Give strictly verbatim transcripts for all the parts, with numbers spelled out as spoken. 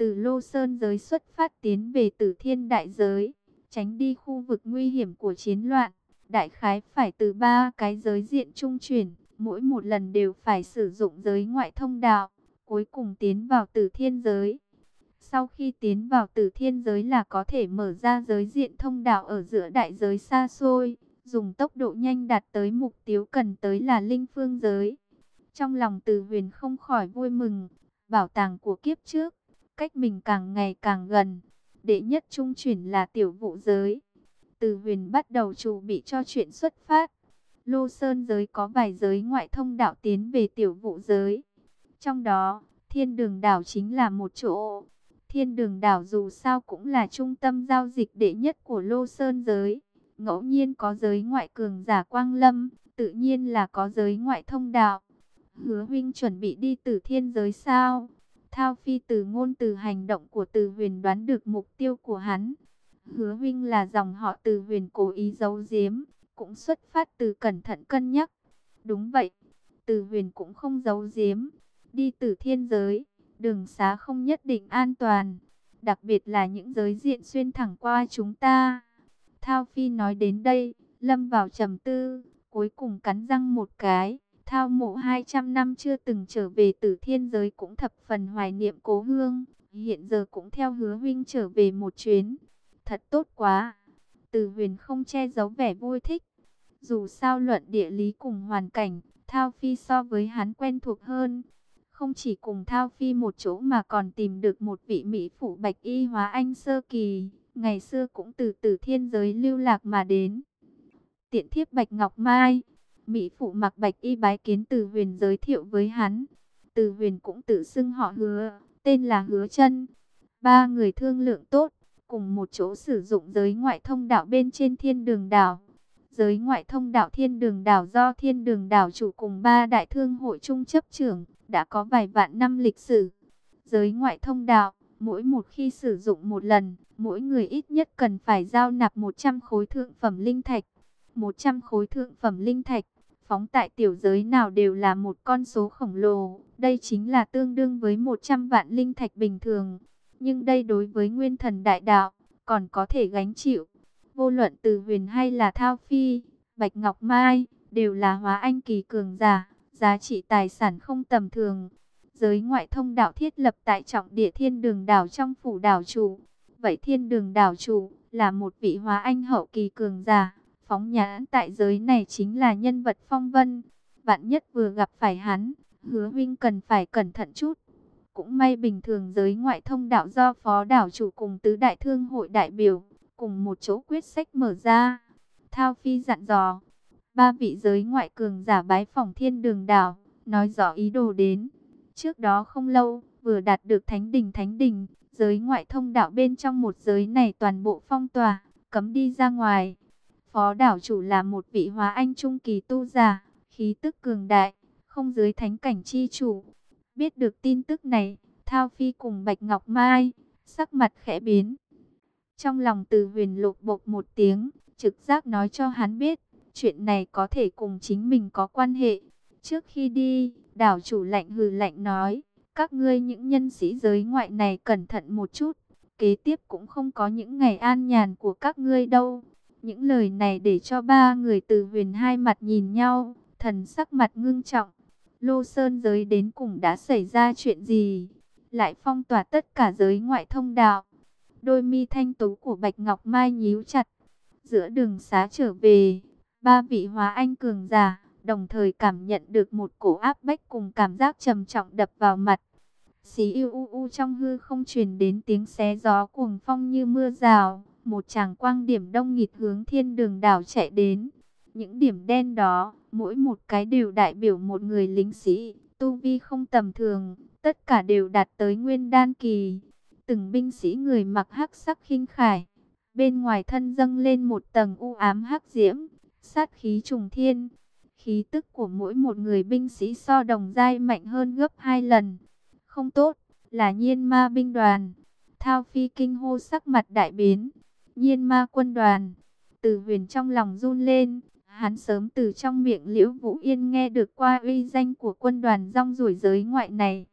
từ Lô Sơn giới xuất phát tiến về Tử Thiên đại giới, tránh đi khu vực nguy hiểm của chiến loạn. Đại khái phải từ ba cái giới diện trung chuyển, mỗi một lần đều phải sử dụng giới ngoại thông đạo, cuối cùng tiến vào Tử Thiên giới. Sau khi tiến vào Tử Thiên giới là có thể mở ra giới diện thông đạo ở giữa đại giới xa xôi, dùng tốc độ nhanh đạt tới mục tiêu cần tới là Linh Phương giới. Trong lòng Từ Huyền không khỏi vui mừng, bảo tàng của kiếp trước, cách mình càng ngày càng gần. Đệ nhất trung chuyển là tiểu vũ giới. Từ Huyền bắt đầu chuẩn bị cho chuyện xuất phát. Lô Sơn giới có vài giới ngoại thông đạo tiến về tiểu vũ giới. Trong đó, Thiên Đường đảo chính là một chỗ. Thiên Đường đảo dù sao cũng là trung tâm giao dịch đệ nhất của Lô Sơn giới. Ngẫu nhiên có giới ngoại cường giả quang lâm, tự nhiên là có giới ngoại thông đạo. Hứa huynh chuẩn bị đi Tử Thiên giới sao? Thao Phi từ ngôn từ hành động của Từ Huyền đoán được mục tiêu của hắn. Hứa huynh là dòng họ Từ Huyền cố ý giấu giếm, cũng xuất phát từ cẩn thận cân nhắc. Đúng vậy, Từ Huyền cũng không giấu giếm. Đi Tử Thiên giới, đường xá không nhất định an toàn, đặc biệt là những giới diện xuyên thẳng qua chúng ta. Thao Phi nói đến đây, lâm vào trầm tư, cuối cùng cắn răng một cái. Thao Mộ hai trăm năm chưa từng trở về Tử Thiên giới cũng thập phần hoài niệm cố hương, hiện giờ cũng theo Hứa huynh trở về một chuyến. Thật tốt quá. Từ Huyền không che giấu vẻ vui thích. Dù sao luận địa lý cùng hoàn cảnh, Thao Phi so với hắn quen thuộc hơn. Không chỉ cùng Thao Phi một chỗ mà còn tìm được một vị mỹ phụ Bạch Y Hóa Anh sơ kỳ, ngày xưa cũng từ Tử Thiên giới lưu lạc mà đến. Tiện thiếp Bạch Ngọc Mai. Mỹ phụ mặc bạch y bái kiến Từ Huyền giới thiệu với hắn. Từ Huyền cũng tự xưng họ Hứa, tên là Hứa Chân. Ba người thương lượng tốt, cùng một chỗ sử dụng giới ngoại thông đạo bên trên Thiên Đường đảo. Giới ngoại thông đạo Thiên Đường đảo do Thiên Đường đảo chủ cùng ba đại thương hội chung chấp trưởng, đã có vài vạn năm lịch sử. Giới ngoại thông đạo, mỗi một khi sử dụng một lần, mỗi người ít nhất cần phải giao nạp một trăm khối thượng phẩm linh thạch. một trăm khối thượng phẩm linh thạch, phóng tại tiểu giới nào đều là một con số khổng lồ. Đây chính là tương đương với một trăm vạn linh thạch bình thường. Nhưng đây đối với nguyên thần đại đạo, còn có thể gánh chịu. Vô luận Từ Huyền hay là Thao Phi, Bạch Ngọc Mai, đều là hóa anh kỳ cường giả, giá trị tài sản không tầm thường. Giới ngoại thông đạo thiết lập tại trọng địa Thiên Đường đảo trong phủ đảo chủ. Vậy Thiên Đường đảo chủ là một vị hóa anh hậu kỳ cường giả. Phóng nhãn tại giới này chính là nhân vật phong vân. Vạn nhất vừa gặp phải hắn, Hứa huynh cần phải cẩn thận chút. Cũng may bình thường giới ngoại thông đạo do phó đảo chủ cùng tứ đại thương hội đại biểu, cùng một chỗ quyết sách mở ra. Thao Phi dặn dò, ba vị giới ngoại cường giả bái phỏng Thiên Đường đảo, nói rõ ý đồ đến. Trước đó không lâu, vừa đạt được thánh đình thánh đình, giới ngoại thông đạo bên trong một giới này toàn bộ phong tỏa, cấm đi ra ngoài. Phó đảo chủ là một vị hóa anh trung kỳ tu giả, khí tức cường đại, không dưới thánh cảnh chi chủ. Biết được tin tức này, Thao Phi cùng Bạch Ngọc Mai, sắc mặt khẽ biến. Trong lòng Từ Huyền lột bột một tiếng, trực giác nói cho hắn biết, chuyện này có thể cùng chính mình có quan hệ. Trước khi đi, đảo chủ lạnh hừ lạnh nói, các ngươi những nhân sĩ giới ngoại này cẩn thận một chút, kế tiếp cũng không có những ngày an nhàn của các ngươi đâu. Những lời này để cho ba người Từ Huyền hai mặt nhìn nhau, thần sắc mặt ngưng trọng. Lô Sơn giới đến cùng đã xảy ra chuyện gì? Lại phong tỏa tất cả giới ngoại thông đạo. Đôi mi thanh tú của Bạch Ngọc Mai nhíu chặt. Giữa đường xá trở về, ba vị hóa anh cường giả, đồng thời cảm nhận được một cổ áp bách cùng cảm giác trầm trọng đập vào mặt. Xí yêu u u trong hư không truyền đến tiếng xé gió cuồng phong như mưa rào. Một tràng quang điểm đông nghịt hướng Thiên Đường đảo chạy đến. Những điểm đen đó, mỗi một cái đều đại biểu một người lính sĩ, tu vi không tầm thường, tất cả đều đạt tới nguyên đan kỳ. Từng binh sĩ người mặc hắc sắc khinh khải, bên ngoài thân dâng lên một tầng u ám hắc diễm, sát khí trùng thiên. Khí tức của mỗi một người binh sĩ so đồng giai mạnh hơn gấp hai lần. Không tốt, là Nhiên Ma binh đoàn. Thao Phi kinh hô sắc mặt đại biến. Nhiên Ma quân đoàn. Từ Huyền trong lòng run lên. Hắn sớm từ trong miệng Liễu Vũ Yên nghe được qua uy danh của quân đoàn rong ruổi giới ngoại này.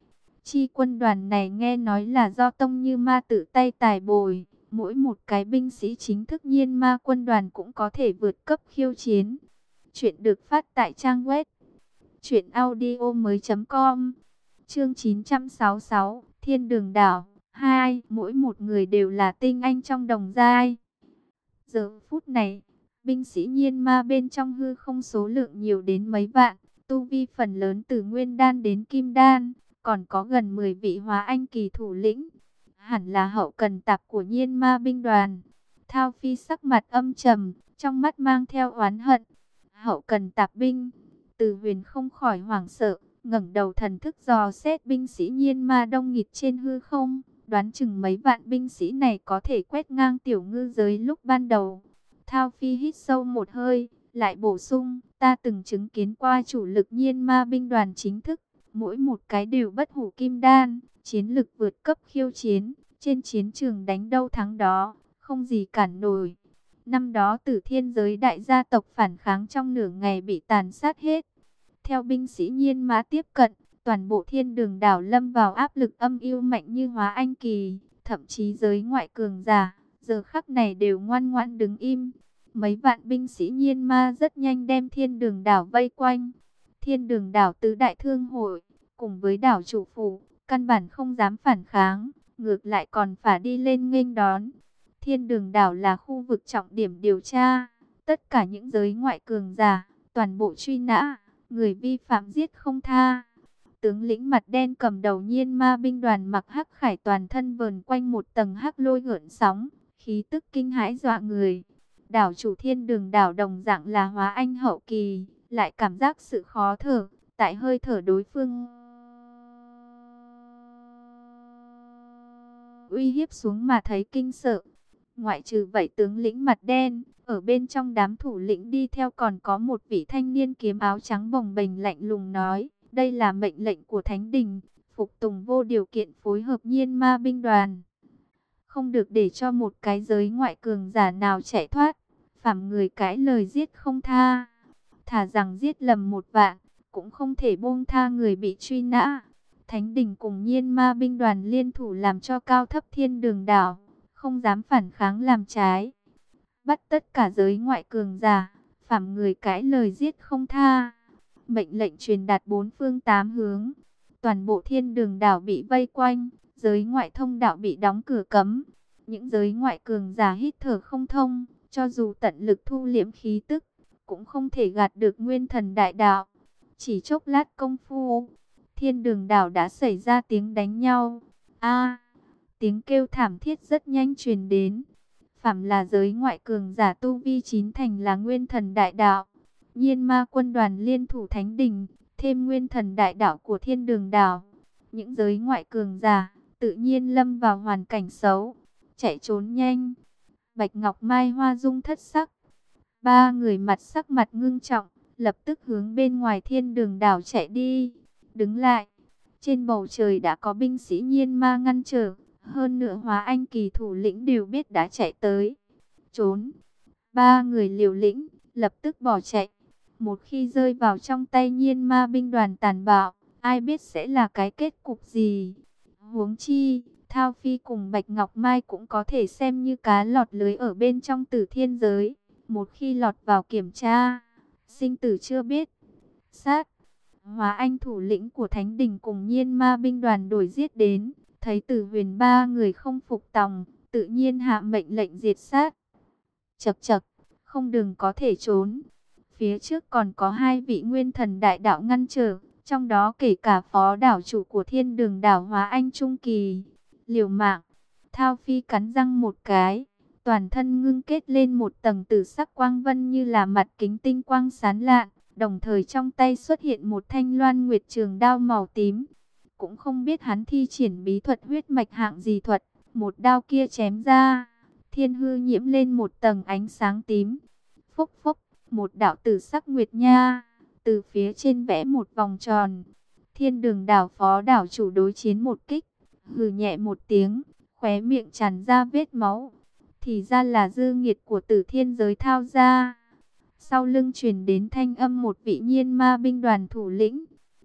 Chi quân đoàn này nghe nói là do Tông Như Ma tự tay tài bồi. Mỗi một cái binh sĩ chính thức Nhiên Ma quân đoàn cũng có thể vượt cấp khiêu chiến. Chuyện được phát tại trang web truyện audio mới com. Chương chín trăm sáu mươi sáu, Thiên Đường Đảo hai. Mỗi một người đều là tinh anh trong đồng giai. Giờ phút này, binh sĩ Nhiên Ma bên trong hư không số lượng nhiều đến mấy vạn, tu vi phần lớn từ nguyên đan đến kim đan, còn có gần mười vị hóa anh kỳ thủ lĩnh. Hẳn là hậu cần tạp của Nhiên Ma binh đoàn. Thao Phi sắc mặt âm trầm, trong mắt mang theo oán hận. Hậu cần tạp binh. Từ Huyền không khỏi hoảng sợ, ngẩng đầu thần thức dò xét binh sĩ Nhiên Ma đông nghịt trên hư không, đoán chừng mấy vạn binh sĩ này có thể quét ngang tiểu ngư giới lúc ban đầu. Thao Phi hít sâu một hơi, lại bổ sung, ta từng chứng kiến qua chủ lực Nhiên Ma binh đoàn chính thức, mỗi một cái đều bất hủ kim đan, chiến lực vượt cấp khiêu chiến, trên chiến trường đánh đâu thắng đó, không gì cản nổi. Năm đó Tử Thiên giới đại gia tộc phản kháng trong nửa ngày bị tàn sát hết. Theo binh sĩ Nhiên Ma tiếp cận, toàn bộ Thiên Đường đảo lâm vào áp lực âm u mạnh như hóa anh kỳ, thậm chí giới ngoại cường giả, giờ khắc này đều ngoan ngoãn đứng im. Mấy vạn binh sĩ Nhiên Ma rất nhanh đem Thiên Đường đảo vây quanh. Thiên Đường đảo tứ đại thương hội, cùng với đảo chủ phủ, căn bản không dám phản kháng, ngược lại còn phải đi lên nghênh đón. Thiên Đường đảo là khu vực trọng điểm điều tra, tất cả những giới ngoại cường giả, toàn bộ truy nã, người vi phạm giết không tha. Tướng lĩnh mặt đen cầm đầu Nhiên Ma binh đoàn mặc hắc khải toàn thân vờn quanh một tầng hắc lôi gợn sóng, khí tức kinh hãi dọa người. Đảo chủ Thiên Đường đảo đồng dạng là hóa anh hậu kỳ, lại cảm giác sự khó thở, tại hơi thở đối phương uy hiếp xuống mà thấy kinh sợ. Ngoại trừ vậy tướng lĩnh mặt đen, ở bên trong đám thủ lĩnh đi theo còn có một vị thanh niên kiếm áo trắng bồng bềnh lạnh lùng nói, đây là mệnh lệnh của Thánh Đình, phục tùng vô điều kiện phối hợp Nhiên Ma binh đoàn. Không được để cho một cái giới ngoại cường giả nào chạy thoát, phàm người cãi lời giết không tha. Thà rằng giết lầm một vạn, cũng không thể buông tha người bị truy nã. Thánh Đình cùng Nhiên Ma binh đoàn liên thủ làm cho cao thấp Thiên Đường đảo không dám phản kháng làm trái, bắt tất cả giới ngoại cường giả, phàm người cãi lời giết không tha. Mệnh lệnh truyền đạt bốn phương tám hướng, toàn bộ Thiên Đường đảo bị vây quanh, giới ngoại thông đạo bị đóng cửa cấm. Những giới ngoại cường giả hít thở không thông, cho dù tận lực thu liễm khí tức, cũng không thể gạt được nguyên thần đại đạo. Chỉ chốc lát công phu, Thiên Đường đảo đã xảy ra tiếng đánh nhau. A, tiếng kêu thảm thiết rất nhanh truyền đến. Phàm là giới ngoại cường giả tu vi chín thành là nguyên thần đại đạo. Nhiên Ma quân đoàn liên thủ Thánh Đình, thêm nguyên thần đại đạo của Thiên Đường đảo. Những giới ngoại cường giả tự nhiên lâm vào hoàn cảnh xấu, chạy trốn nhanh. Bạch Ngọc Mai Hoa Dung thất sắc. Ba người mặt sắc mặt ngưng trọng, lập tức hướng bên ngoài Thiên Đường đảo chạy đi. Đứng lại, trên bầu trời đã có binh sĩ Nhiên Ma ngăn trở. Hơn nữa hóa anh kỳ thủ lĩnh đều biết đã chạy tới. Trốn. Ba người liều lĩnh, lập tức bỏ chạy. Một khi rơi vào trong tay Nhiên Ma binh đoàn tàn bạo, ai biết sẽ là cái kết cục gì. Huống chi, Thao Phi cùng Bạch Ngọc Mai cũng có thể xem như cá lọt lưới ở bên trong Tử Thiên giới. Một khi lọt vào kiểm tra, sinh tử chưa biết. Sát. Hóa anh thủ lĩnh của Thánh Đình cùng Nhiên Ma binh đoàn đuổi giết đến. Thấy Tử Huyền ba người không phục tòng, tự nhiên hạ mệnh lệnh diệt sát. Chậc chậc, không đường có thể trốn. Phía trước còn có hai vị nguyên thần đại đạo ngăn trở, trong đó kể cả phó đảo chủ của Thiên Đường đảo hóa anh trung kỳ. Liều mạng, Thao Phi cắn răng một cái, toàn thân ngưng kết lên một tầng tử sắc quang vân như là mặt kính tinh quang sáng lạn, đồng thời trong tay xuất hiện một thanh loan nguyệt trường đao màu tím. Cũng không biết hắn thi triển bí thuật huyết mạch hạng gì thuật, một đao kia chém ra, thiên hư nhiễm lên một tầng ánh sáng tím. Phốc phốc, một đạo tử sắc nguyệt nha, từ phía trên vẽ một vòng tròn. Thiên Đường đảo phó đảo chủ đối chiến một kích, hừ nhẹ một tiếng, khóe miệng tràn ra vết máu. Thì ra là dư nghiệt của Tử Thiên giới thao ra. Sau lưng truyền đến thanh âm một vị Nhiên Ma binh đoàn thủ lĩnh.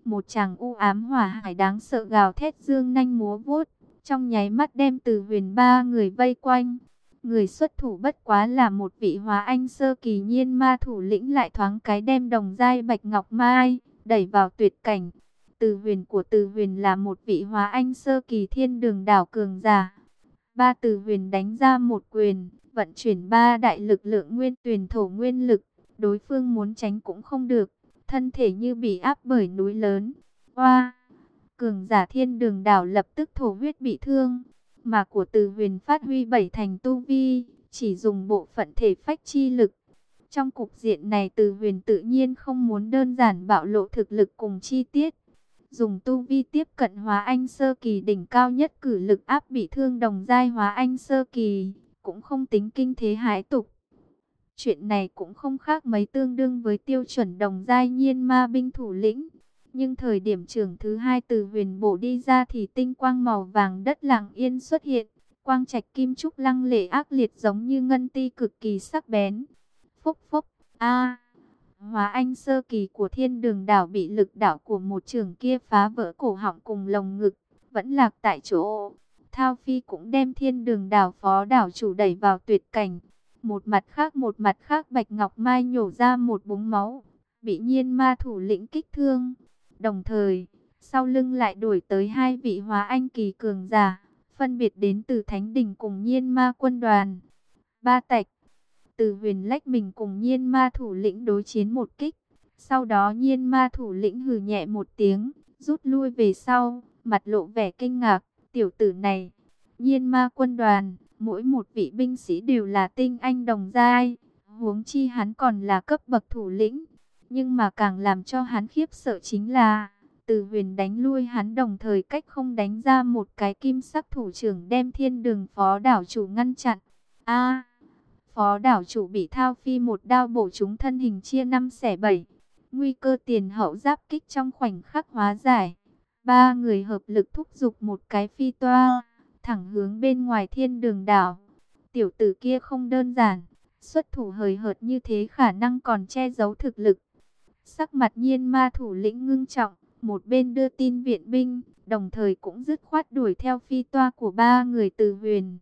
Một chàng u ám hỏa hải đáng sợ gào thét dương nanh múa vuốt, trong nháy mắt đem Từ Huyền ba người vây quanh. Người xuất thủ bất quá là một vị hóa anh sơ kỳ nhiên ma thủ lĩnh, lại thoáng cái đem đồng giai Bạch Ngọc Mai đẩy vào tuyệt cảnh. Từ Huyền của Từ Huyền là một vị hóa anh sơ kỳ thiên đường đảo cường giả. Ba Từ Huyền đánh ra một quyền, vận chuyển ba đại lực lượng nguyên tuyền thổ nguyên lực, đối phương muốn tránh cũng không được, thân thể như bị áp bởi núi lớn. Oa! Cường giả thiên đường đảo lập tức thổ huyết bị thương, mà của Từ Huyền phát huy bảy thành tu vi, chỉ dùng bộ phận thể phách chi lực. Trong cục diện này Từ Huyền tự nhiên không muốn đơn giản bạo lộ thực lực cùng chi tiết. Dùng tu vi tiếp cận hóa anh sơ kỳ đỉnh cao nhất cử lực áp bị thương đồng giai hóa anh sơ kỳ, cũng không tính kinh thế hãi tục. Chuyện này cũng không khác mấy tương đương với tiêu chuẩn đồng giai nhiên ma binh thủ lĩnh. Nhưng thời điểm trưởng thứ hai Từ Huyền bổ đi ra thì tinh quang màu vàng đất lặng yên xuất hiện. Quang trạch kim trúc lăng lệ ác liệt giống như ngân ti cực kỳ sắc bén. Phốc phốc, a hóa anh sơ kỳ của thiên đường đảo bị lực đảo của một trường kia phá vỡ cổ họng cùng lồng ngực, vẫn lạc tại chỗ. Thao Phi cũng đem thiên đường đảo phó đảo chủ đẩy vào tuyệt cảnh. Một mặt khác một mặt khác Bạch Ngọc Mai nhổ ra một búng máu, bị nhiên ma thủ lĩnh kích thương. Đồng thời, sau lưng lại đuổi tới hai vị hóa anh kỳ cường giả, phân biệt đến từ Thánh Đình cùng nhiên ma quân đoàn. Ba Tạch, Từ Huyền lách mình cùng nhiên ma thủ lĩnh đối chiến một kích. Sau đó nhiên ma thủ lĩnh hừ nhẹ một tiếng, rút lui về sau, mặt lộ vẻ kinh ngạc. Tiểu tử này, nhiên ma quân đoàn, mỗi một vị binh sĩ đều là tinh anh đồng giai, huống chi hắn còn là cấp bậc thủ lĩnh. Nhưng mà càng làm cho hắn khiếp sợ chính là, Từ Huyền đánh lui hắn đồng thời cách không đánh ra một cái kim sắc thủ trưởng đem thiên đường phó đảo chủ ngăn chặn. A, phó đảo chủ bị Thao Phi một đao bổ trúng, thân hình chia năm xẻ bảy. Nguy cơ tiền hậu giáp kích trong khoảnh khắc hóa giải. Ba người hợp lực thúc giục một cái phi toa, thẳng hướng bên ngoài thiên đường đảo. Tiểu tử kia không đơn giản, xuất thủ hời hợt như thế khả năng còn che giấu thực lực. Sắc mặt nhiên ma thủ lĩnh ngưng trọng, một bên đưa tin viện binh, đồng thời cũng dứt khoát đuổi theo phi toa của ba người Từ Huyền.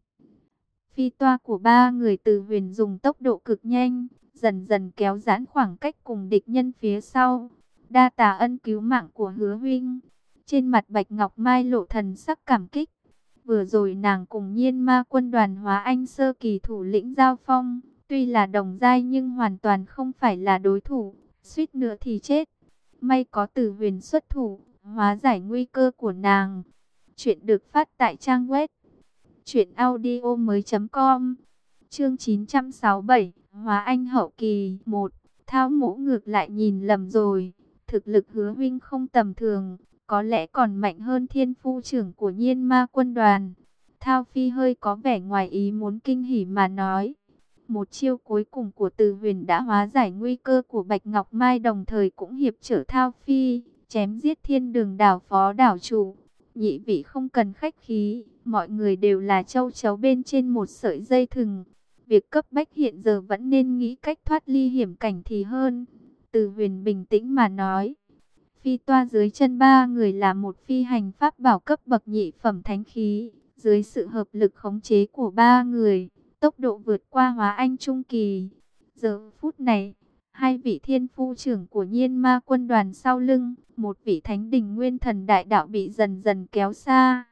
Phi toa của ba người Từ Huyền dùng tốc độ cực nhanh, dần dần kéo giãn khoảng cách cùng địch nhân phía sau. Đa tạ ân cứu mạng của Hứa huynh. Trên mặt Bạch Ngọc Mai lộ thần sắc cảm kích. Vừa rồi nàng cùng nhiên ma quân đoàn hóa anh sơ kỳ thủ lĩnh giao phong, tuy là đồng giai nhưng hoàn toàn không phải là đối thủ, suýt nữa thì chết. May có Từ Huyền xuất thủ, hóa giải nguy cơ của nàng. Chuyện được phát tại trang web truyện audio mới chấm com. Chương chín trăm sáu mươi bảy, Hóa Anh hậu kỳ một. Thao Mỗ ngược lại nhìn lầm rồi, thực lực Hứa huynh không tầm thường, có lẽ còn mạnh hơn thiên phu trưởng của nhiên ma quân đoàn. Thao Phi hơi có vẻ ngoài ý muốn kinh hỉ mà nói. Một chiêu cuối cùng của Từ Huyền đã hóa giải nguy cơ của Bạch Ngọc Mai, đồng thời cũng hiệp trở Thao Phi, chém giết thiên đường đảo phó đảo chủ. Nhị vị không cần khách khí, mọi người đều là châu chấu bên trên một sợi dây thừng. Việc cấp bách hiện giờ vẫn nên nghĩ cách thoát ly hiểm cảnh thì hơn. Từ Huyền bình tĩnh mà nói. Phi toa dưới chân ba người là một phi hành pháp bảo cấp bậc nhị phẩm thánh khí. Dưới sự hợp lực khống chế của ba người, tốc độ vượt qua hóa anh trung kỳ. Giờ phút này, hai vị thiên phu trưởng của nhiên ma quân đoàn sau lưng, một vị thánh đình nguyên thần đại đạo bị dần dần kéo xa.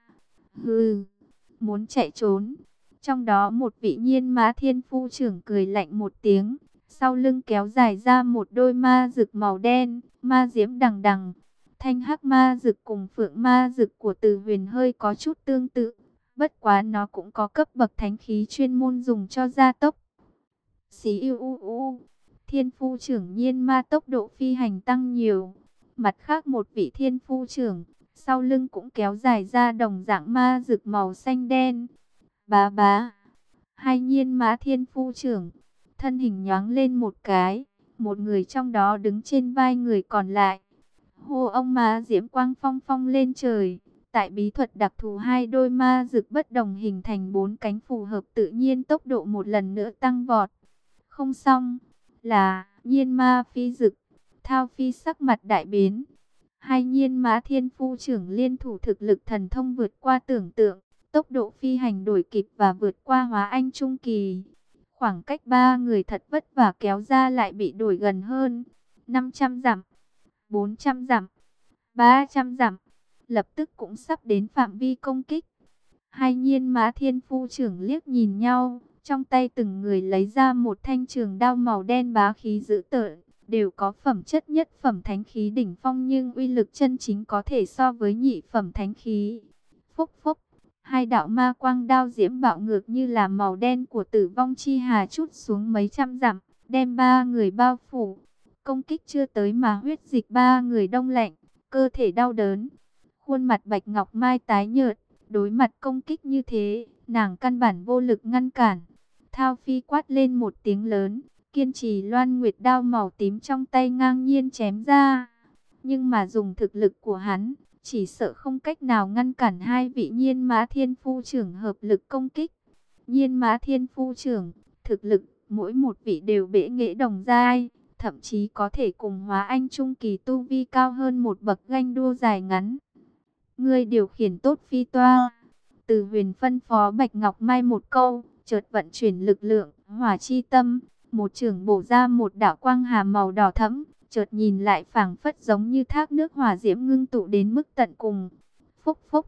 Hừ, muốn chạy trốn. Trong đó một vị nhiên ma thiên phu trưởng cười lạnh một tiếng, sau lưng kéo dài ra một đôi ma dực màu đen, ma diễm đằng đằng. Thanh hắc ma dực cùng phượng ma dực của Từ Huyền hơi có chút tương tự, bất quá nó cũng có cấp bậc thánh khí chuyên môn dùng cho gia tốc. Xí u u u, thiên phu trưởng nhiên ma tốc độ phi hành tăng nhiều. Mặt khác một vị thiên phu trưởng, sau lưng cũng kéo dài ra đồng dạng ma dực màu xanh đen. Bá bá, hai nhiên mã thiên phu trưởng, thân hình nhoáng lên một cái, một người trong đó đứng trên vai người còn lại. Hô ông ma diễm quang phong phong lên trời, tại bí thuật đặc thù hai đôi ma dực bất đồng hình thành bốn cánh phù hợp, tự nhiên tốc độ một lần nữa tăng vọt. Không xong, là nhiên ma phi dực. Thao Phi sắc mặt đại biến. Hai nhiên mã thiên phu trưởng liên thủ thực lực thần thông vượt qua tưởng tượng, tốc độ phi hành đuổi kịp và vượt qua hóa anh trung kỳ. Khoảng cách ba người thật vất vả kéo ra lại bị đuổi gần hơn. năm trăm dặm, bốn trăm dặm, ba trăm dặm, lập tức cũng sắp đến phạm vi công kích. Hai nhiên mã thiên phu trưởng liếc nhìn nhau, trong tay từng người lấy ra một thanh trường đao màu đen bá khí dữ tợn, đều có phẩm chất nhất phẩm thánh khí đỉnh phong nhưng uy lực chân chính có thể so với nhị phẩm thánh khí. Phốc phốc, hai đạo ma quang đao diễm bạo ngược như là màu đen của tử vong chi hà trút xuống mấy trăm dặm, đem ba người bao phủ. Công kích chưa tới mà huyết dịch ba người đông lạnh, cơ thể đau đớn. Khuôn mặt Bạch Ngọc Mai tái nhợt, đối mặt công kích như thế, nàng căn bản vô lực ngăn cản. Thao Phi quát lên một tiếng lớn, kiên trì loan nguyệt đao màu tím trong tay ngang nhiên chém ra. Nhưng mà dùng thực lực của hắn, chỉ sợ không cách nào ngăn cản hai vị nhiên mã thiên phu trưởng hợp lực công kích. Nhiên mã thiên phu trưởng, thực lực, mỗi một vị đều bệ nghệ đồng giai, thậm chí có thể cùng hóa anh trung kỳ tu vi cao hơn một bậc ganh đua dài ngắn. Ngươi điều khiển tốt phi toa. Từ Huyền phân phó Bạch Ngọc Mai một câu, chợt vận chuyển lực lượng, hỏa chi tâm, một chưởng bổ ra một đạo quang hà màu đỏ thẫm, chợt nhìn lại phảng phất giống như thác nước hỏa diễm ngưng tụ đến mức tận cùng. Phốc phốc.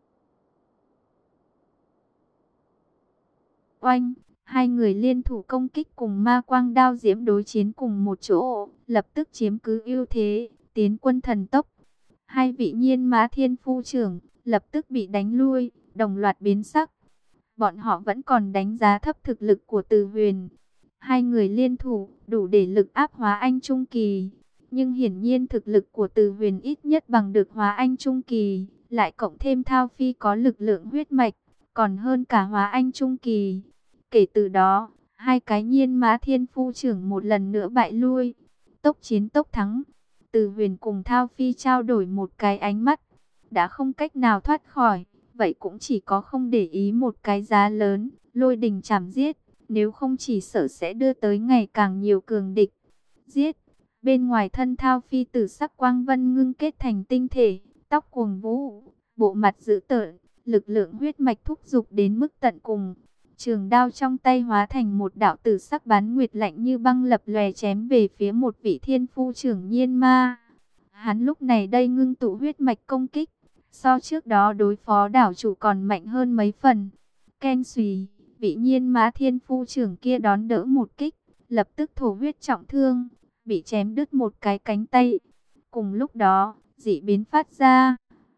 Oanh, hai người liên thủ công kích cùng ma quang đao diễm đối chiến cùng một chỗ, lập tức chiếm cứ ưu thế, tiến quân thần tốc. Hai vị nhiên mã thiên phu trưởng lập tức bị đánh lui, đồng loạt biến sắc. Bọn họ vẫn còn đánh giá thấp thực lực của Từ Huyền. Hai người liên thủ đủ để lực áp hóa anh trung kỳ, nhưng hiển nhiên thực lực của Từ Huyền ít nhất bằng được hóa anh trung kỳ, lại cộng thêm Thao Phi có lực lượng huyết mạch, còn hơn cả hóa anh trung kỳ. Kể từ đó, hai cái nhiên mã thiên phu trưởng một lần nữa bại lui. Tốc chiến tốc thắng. Từ Huyền cùng Thao Phi trao đổi một cái ánh mắt, đã không cách nào thoát khỏi, vậy cũng chỉ có không để ý một cái giá lớn, lôi đình chảm giết, nếu không chỉ sợ sẽ đưa tới ngày càng nhiều cường địch. Giết, bên ngoài thân Thao Phi tử sắc quang vân ngưng kết thành tinh thể, tóc cuồng vũ, bộ mặt dữ tợn, lực lượng huyết mạch thúc giục đến mức tận cùng. Trường đao trong tay hóa thành một đạo tử sắc bán nguyệt lạnh như băng lập lòe chém về phía một vị thiên phu trưởng nhiên ma. Hắn lúc này đây ngưng tụ huyết mạch công kích, so trước đó đối phó đảo chủ còn mạnh hơn mấy phần. Ken xùy, vị nhiên mã thiên phu trưởng kia đón đỡ một kích, lập tức thổ huyết trọng thương, bị chém đứt một cái cánh tay. Cùng lúc đó, dị biến phát ra.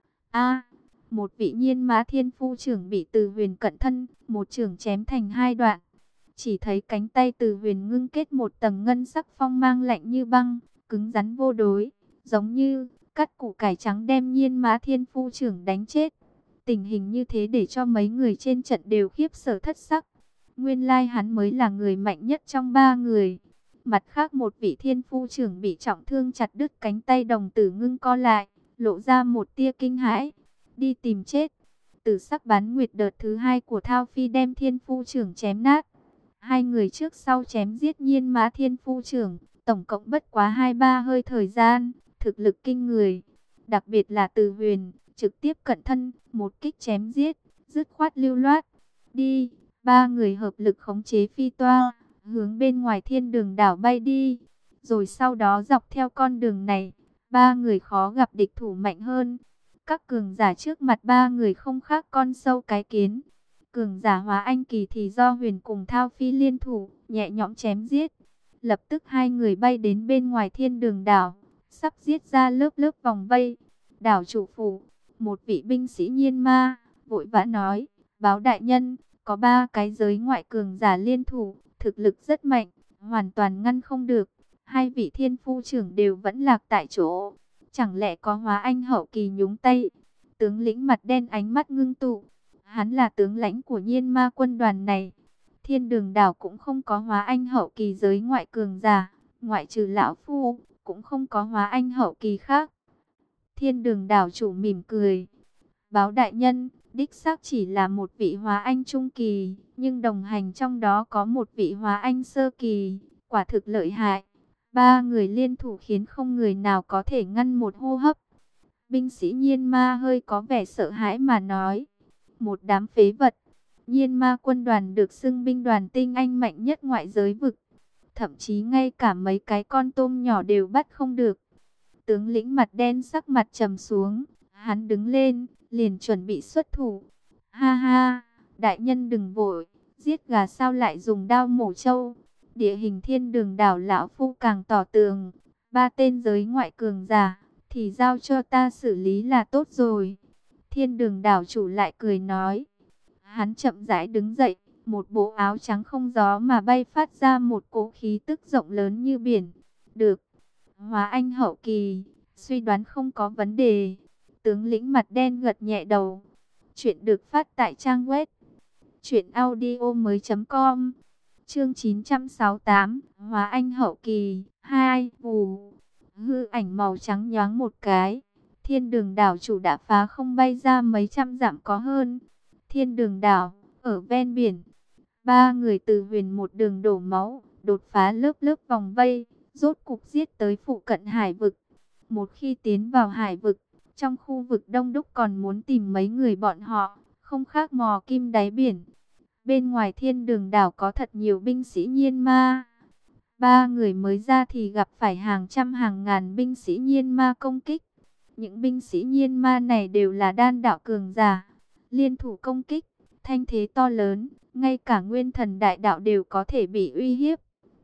A, một vị nhiên mã thiên phu trưởng bị Từ Huyền cận thân, một chưởng chém thành hai đoạn. Chỉ thấy cánh tay Từ Huyền ngưng kết một tầng ngân sắc phong mang lạnh như băng, cứng rắn vô đối, giống như cắt củ cải trắng đem nhiên mã thiên phu trưởng đánh chết. Tình hình như thế để cho mấy người trên trận đều khiếp sợ thất sắc. Nguyên lai hắn mới là người mạnh nhất trong ba người. Mặt khác một vị thiên phu trưởng bị trọng thương chặt đứt cánh tay, đồng tử ngưng co lại, lộ ra một tia kinh hãi. Đi tìm chết. Tử sắc bán nguyệt đợt thứ hai của Thao Phi đem thiên phu trưởng chém nát. Hai người trước sau chém giết nhiên mã thiên phu trưởng, tổng cộng bất quá hai ba hơi thời gian, thực lực kinh người. Đặc biệt là Từ Huyền, trực tiếp cận thân, một kích chém giết, dứt khoát lưu loát. Đi, ba người hợp lực khống chế phi toa, hướng bên ngoài thiên đường đảo bay đi. Rồi sau đó dọc theo con đường này, ba người khó gặp địch thủ mạnh hơn. Các cường giả trước mặt ba người không khác con sâu cái kiến. Cường giả hóa anh kỳ thì do Huyền cùng Thao Phi liên thủ, nhẹ nhõm chém giết. Lập tức hai người bay đến bên ngoài thiên đường đảo, sắp giết ra lớp lớp vòng vây. Đảo chủ phủ, một vị binh sĩ nhiên ma, vội vã nói, báo đại nhân, có ba cái giới ngoại cường giả liên thủ, thực lực rất mạnh, hoàn toàn ngăn không được. Hai vị thiên phu trưởng đều vẫn lạc tại chỗ. Chẳng lẽ có hóa anh hậu kỳ nhúng tay? Tướng lĩnh mặt đen ánh mắt ngưng tụ. Hắn là tướng lãnh của nhiên ma quân đoàn này. Thiên đường đảo cũng không có hóa anh hậu kỳ giới ngoại cường giả. Ngoại trừ lão phu, cũng không có hóa anh hậu kỳ khác. Thiên đường đảo chủ mỉm cười. Báo đại nhân, đích xác chỉ là một vị hóa anh trung kỳ. Nhưng đồng hành trong đó có một vị hóa anh sơ kỳ. Quả thực lợi hại. Ba người liên thủ khiến không người nào có thể ngăn một hô hấp. Binh sĩ Nhiên Ma hơi có vẻ sợ hãi mà nói. Một đám phế vật. Nhiên Ma quân đoàn được xưng binh đoàn tinh anh mạnh nhất ngoại giới vực. Thậm chí ngay cả mấy cái con tôm nhỏ đều bắt không được. Tướng lĩnh mặt đen sắc mặt trầm xuống. Hắn đứng lên, liền chuẩn bị xuất thủ. Ha ha, đại nhân đừng vội. Giết gà sao lại dùng đao mổ trâu. Địa hình thiên đường đảo lão phu càng tỏ tường. Ba tên giới ngoại cường giả, thì giao cho ta xử lý là tốt rồi. Thiên đường đảo chủ lại cười nói. Hắn chậm rãi đứng dậy, một bộ áo trắng không gió mà bay phát ra một cỗ khí tức rộng lớn như biển. Được, Hóa Anh hậu kỳ, suy đoán không có vấn đề. Tướng lĩnh mặt đen gật nhẹ đầu. Chuyện được phát tại trang web truyện audio mới com. Chương chín trăm sáu mươi tám, Hóa Anh hậu kỳ hai. Vù. Hư ảnh màu trắng nhoáng một cái. Thiên đường đảo chủ đã phá không bay ra mấy trăm dặm có hơn. Thiên đường đảo, ở ven biển. Ba người từ huyền một đường đổ máu, đột phá lớp lớp vòng vây, rốt cục giết tới phụ cận hải vực. Một khi tiến vào hải vực, trong khu vực đông đúc còn muốn tìm mấy người bọn họ, không khác mò kim đáy biển. Bên ngoài thiên đường đảo có thật nhiều binh sĩ Nhiên Ma. Ba người mới ra thì gặp phải hàng trăm hàng ngàn binh sĩ Nhiên Ma công kích. Những binh sĩ Nhiên Ma này đều là đan đạo cường giả, liên thủ công kích, thanh thế to lớn, ngay cả nguyên thần đại đạo đều có thể bị uy hiếp.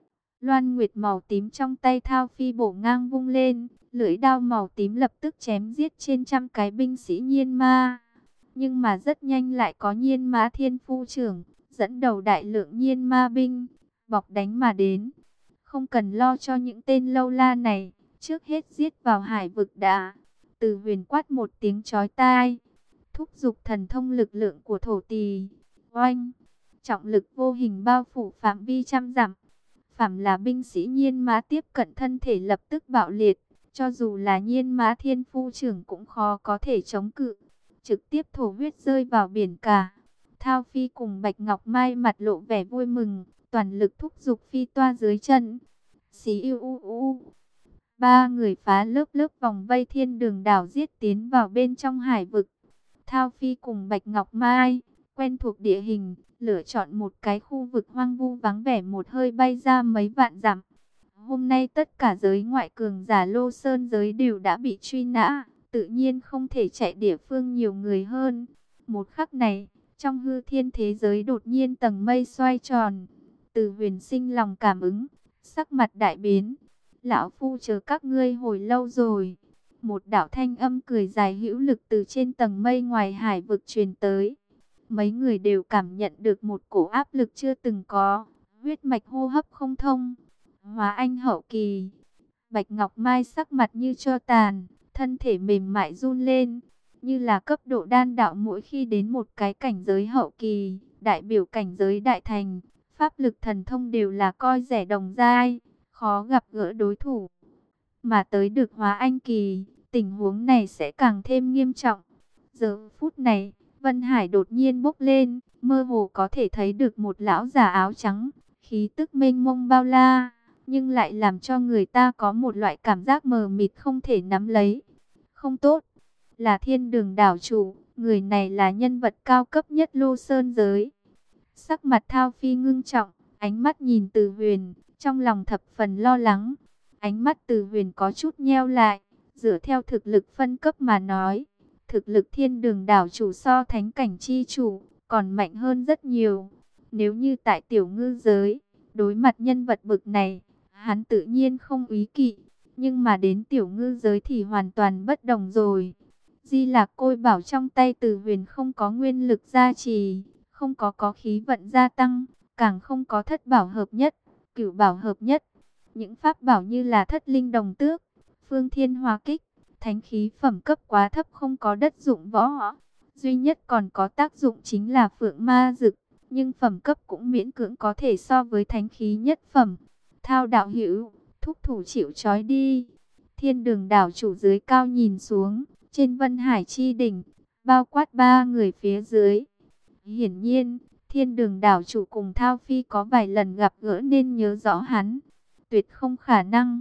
Loan nguyệt màu tím trong tay Thao Phi bổ ngang vung lên, lưỡi đao màu tím lập tức chém giết trên trăm cái binh sĩ Nhiên Ma. Nhưng mà rất nhanh lại có Nhiên Ma Thiên Phu trưởng, dẫn đầu đại lượng Nhiên Ma binh, bọc đánh mà đến. Không cần lo cho những tên lâu la này, trước hết giết vào hải vực đã. Từ huyền quát một tiếng chói tai, thúc giục thần thông lực lượng của thổ tỳ. Oanh, trọng lực vô hình bao phủ phạm vi trăm dặm. Phạm là binh sĩ Nhiên Ma tiếp cận thân thể lập tức bạo liệt, cho dù là Nhiên Ma Thiên Phu trưởng cũng khó có thể chống cự, trực tiếp thổ huyết rơi vào biển cả. Thao Phi cùng Bạch Ngọc Mai mặt lộ vẻ vui mừng, toàn lực thúc giục phi toa dưới chân. Xí u u u. Ba người phá lớp lớp vòng vây thiên đường đảo giết tiến vào bên trong hải vực. Thao Phi cùng Bạch Ngọc Mai, quen thuộc địa hình, lựa chọn một cái khu vực hoang vu vắng vẻ một hơi bay ra mấy vạn dặm. Hôm nay tất cả giới ngoại cường giả Lô Sơn giới đều đã bị truy nã, tự nhiên không thể chạy địa phương nhiều người hơn. Một khắc này, trong hư thiên thế giới đột nhiên tầng mây xoay tròn. Từ huyền sinh lòng cảm ứng, sắc mặt đại biến. Lão phu chờ các ngươi hồi lâu rồi. Một đạo thanh âm cười dài hữu lực từ trên tầng mây ngoài hải vực truyền tới. Mấy người đều cảm nhận được một cổ áp lực chưa từng có, huyết mạch hô hấp không thông. Hóa Anh hậu kỳ. Bạch Ngọc Mai sắc mặt như tro tàn, thân thể mềm mại run lên, như là cấp độ đan đạo mỗi khi đến một cái cảnh giới hậu kỳ, đại biểu cảnh giới đại thành, pháp lực thần thông đều là coi rẻ đồng giai, khó gặp gỡ đối thủ. Mà tới được Hóa Anh kỳ, tình huống này sẽ càng thêm nghiêm trọng. Giờ phút này, Vân Hải đột nhiên bốc lên, mơ hồ có thể thấy được một lão già áo trắng, khí tức mênh mông bao la, nhưng lại làm cho người ta có một loại cảm giác mờ mịt không thể nắm lấy. Không tốt, là thiên đường đảo chủ, người này là nhân vật cao cấp nhất Lô Sơn giới. Sắc mặt Thao Phi ngưng trọng, ánh mắt nhìn Từ Huyền, trong lòng thập phần lo lắng. Ánh mắt Từ Huyền có chút nheo lại, dựa theo thực lực phân cấp mà nói. Thực lực thiên đường đảo chủ so thánh cảnh chi chủ, còn mạnh hơn rất nhiều. Nếu như tại tiểu ngư giới, đối mặt nhân vật bực này, hắn tự nhiên không úy kỵ. Nhưng mà đến tiểu ngư giới thì hoàn toàn bất đồng rồi. Di Lạc Côi Bảo trong tay Từ Huyền không có nguyên lực gia trì, không có có khí vận gia tăng, càng không có thất bảo hợp nhất, cửu bảo hợp nhất. Những pháp bảo như là thất linh đồng tước, phương thiên hóa kích, thánh khí phẩm cấp quá thấp không có đất dụng võ. Duy nhất còn có tác dụng chính là phượng ma dực, nhưng phẩm cấp cũng miễn cưỡng có thể so với thánh khí nhất phẩm. Thao đạo hữu, thúc thủ chịu trói đi. Thiên đường đảo chủ dưới cao nhìn xuống, trên Vân Hải chi đỉnh, bao quát ba người phía dưới. Hiển nhiên, thiên đường đảo chủ cùng Thao Phi có vài lần gặp gỡ nên nhớ rõ hắn. Tuyệt không khả năng.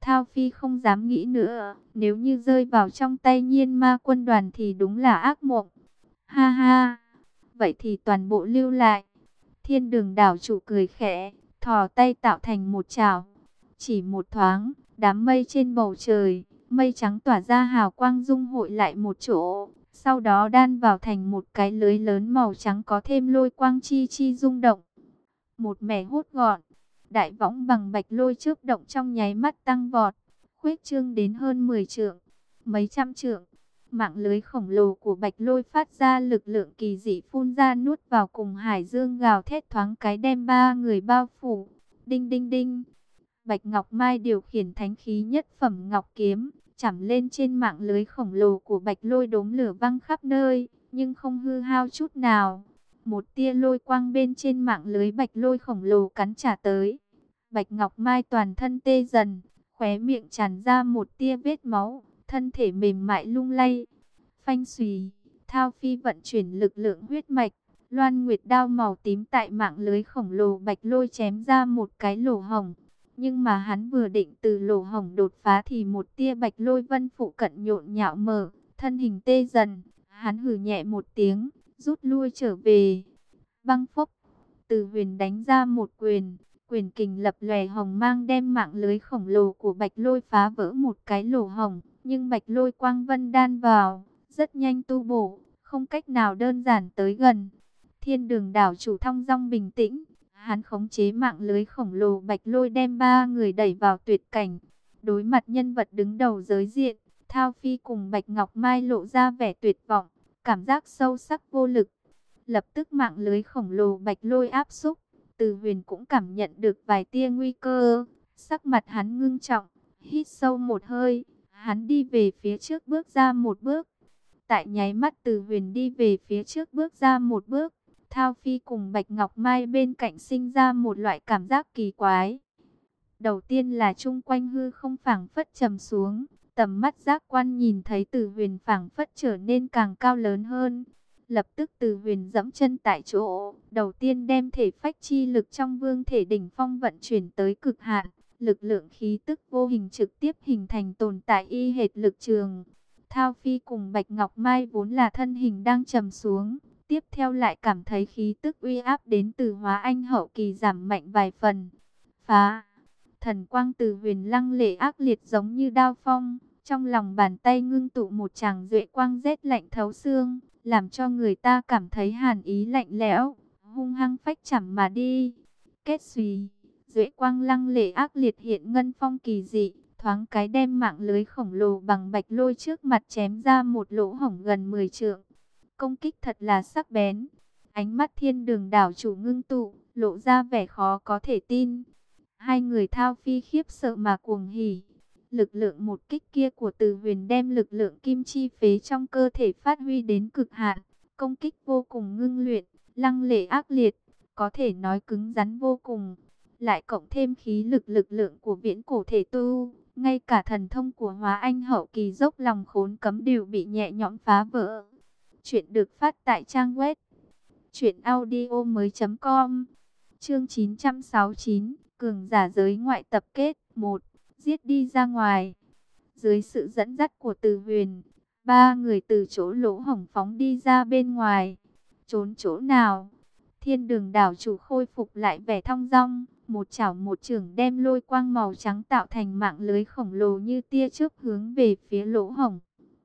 Thao Phi không dám nghĩ nữa, nếu như rơi vào trong tay Nhiên Ma quân đoàn thì đúng là ác mộng. Ha ha, vậy thì toàn bộ lưu lại. Thiên Đường đảo chủ cười khẽ, thò tay tạo thành một chảo. Chỉ một thoáng, đám mây trên bầu trời, mây trắng tỏa ra hào quang dung hội lại một chỗ. Sau đó đan vào thành một cái lưới lớn màu trắng có thêm lôi quang chi chi rung động. Một mẻ hút gọn, đại võng bằng bạch lôi chớp động trong nháy mắt tăng vọt, khuếch trương đến hơn mười trượng, mấy trăm trượng. Mạng lưới khổng lồ của bạch lôi phát ra lực lượng kỳ dị phun ra nuốt vào cùng hải dương gào thét thoáng cái đem ba người bao phủ. Đinh đinh đinh, Bạch Ngọc Mai điều khiển thánh khí nhất phẩm ngọc kiếm, chảm lên trên mạng lưới khổng lồ của bạch lôi, đốm lửa văng khắp nơi, nhưng không hư hao chút nào. Một tia lôi quang bên trên mạng lưới bạch lôi khổng lồ cắn trả tới. Bạch Ngọc Mai toàn thân tê dần, khóe miệng tràn ra một tia vết máu, thân thể mềm mại lung lay. Phanh xùy, Thao Phi vận chuyển lực lượng huyết mạch, Loan Nguyệt đao màu tím tại mạng lưới khổng lồ bạch lôi chém ra một cái lỗ hổng. Nhưng mà hắn vừa định từ lỗ hổng đột phá thì một tia bạch lôi vân phụ cận nhộn nhạo mở, thân hình tê dần, hắn hừ nhẹ một tiếng, rút lui trở về. Băng phốc, Từ Huyền đánh ra một quyền, quyền kình lập lòe hồng mang đem mạng lưới khổng lồ của bạch lôi phá vỡ một cái lỗ hổng, nhưng bạch lôi quang vân đan vào, rất nhanh tu bổ, không cách nào đơn giản tới gần. Thiên Đường đảo chủ thong dong bình tĩnh, hắn khống chế mạng lưới khổng lồ bạch lôi đem ba người đẩy vào tuyệt cảnh. Đối mặt nhân vật đứng đầu giới diện, Thao Phi cùng Bạch Ngọc Mai lộ ra vẻ tuyệt vọng, cảm giác sâu sắc vô lực. Lập tức mạng lưới khổng lồ bạch lôi áp xúc, Từ Huyền cũng cảm nhận được vài tia nguy cơ, sắc mặt hắn ngưng trọng, hít sâu một hơi, hắn đi về phía trước bước ra một bước. Tại nháy mắt Từ Huyền đi về phía trước bước ra một bước, Thao Phi cùng Bạch Ngọc Mai bên cạnh sinh ra một loại cảm giác kỳ quái. Đầu tiên là chung quanh hư không phảng phất trầm xuống, tầm mắt giác quan nhìn thấy Từ Huyền phảng phất trở nên càng cao lớn hơn. Lập tức Từ Huyền dẫm chân tại chỗ, đầu tiên đem thể phách chi lực trong vương thể đỉnh phong vận chuyển tới cực hạn, lực lượng khí tức vô hình trực tiếp hình thành tồn tại y hệt lực trường. Thao Phi cùng Bạch Ngọc Mai vốn là thân hình đang trầm xuống, tiếp theo lại cảm thấy khí tức uy áp đến từ Hóa Anh hậu kỳ giảm mạnh vài phần. Phá! Thần quang Từ Huyền lăng lệ ác liệt giống như đao phong, trong lòng bàn tay ngưng tụ một tràng duệ quang rét lạnh thấu xương, làm cho người ta cảm thấy hàn ý lạnh lẽo, hung hăng phách chẳm mà đi. Kết xùy, duệ quang lăng lệ ác liệt hiện ngân phong kỳ dị, thoáng cái đem mạng lưới khổng lồ bằng bạch lôi trước mặt chém ra một lỗ hổng gần mười trượng. Công kích thật là sắc bén. Ánh mắt Thiên Đường đảo chủ ngưng tụ, lộ ra vẻ khó có thể tin. Hai người Thao Phi khiếp sợ mà cuồng hỉ. Lực lượng một kích kia của Từ Huyền đem lực lượng kim chi phế trong cơ thể phát huy đến cực hạn. Công kích vô cùng ngưng luyện, lăng lệ ác liệt, có thể nói cứng rắn vô cùng. Lại cộng thêm khí lực lực lượng của viễn cổ thể tu, ngay cả thần thông của Hóa Anh hậu kỳ dốc lòng khốn cấm đều bị nhẹ nhõm phá vỡ. Chuyện được phát tại trang web truyện audio mới chấm com. Chương chín trăm sáu mươi chín, cường giả giới ngoại tập kết một, giết đi ra ngoài. Dưới sự dẫn dắt của Từ Huyền, ba người từ chỗ lỗ hổng phóng đi ra bên ngoài. Trốn chỗ nào? Thiên Đường đảo chủ khôi phục lại vẻ thong dong, một chảo một chưởng đem lôi quang màu trắng tạo thành mạng lưới khổng lồ như tia chớp hướng về phía lỗ hổng.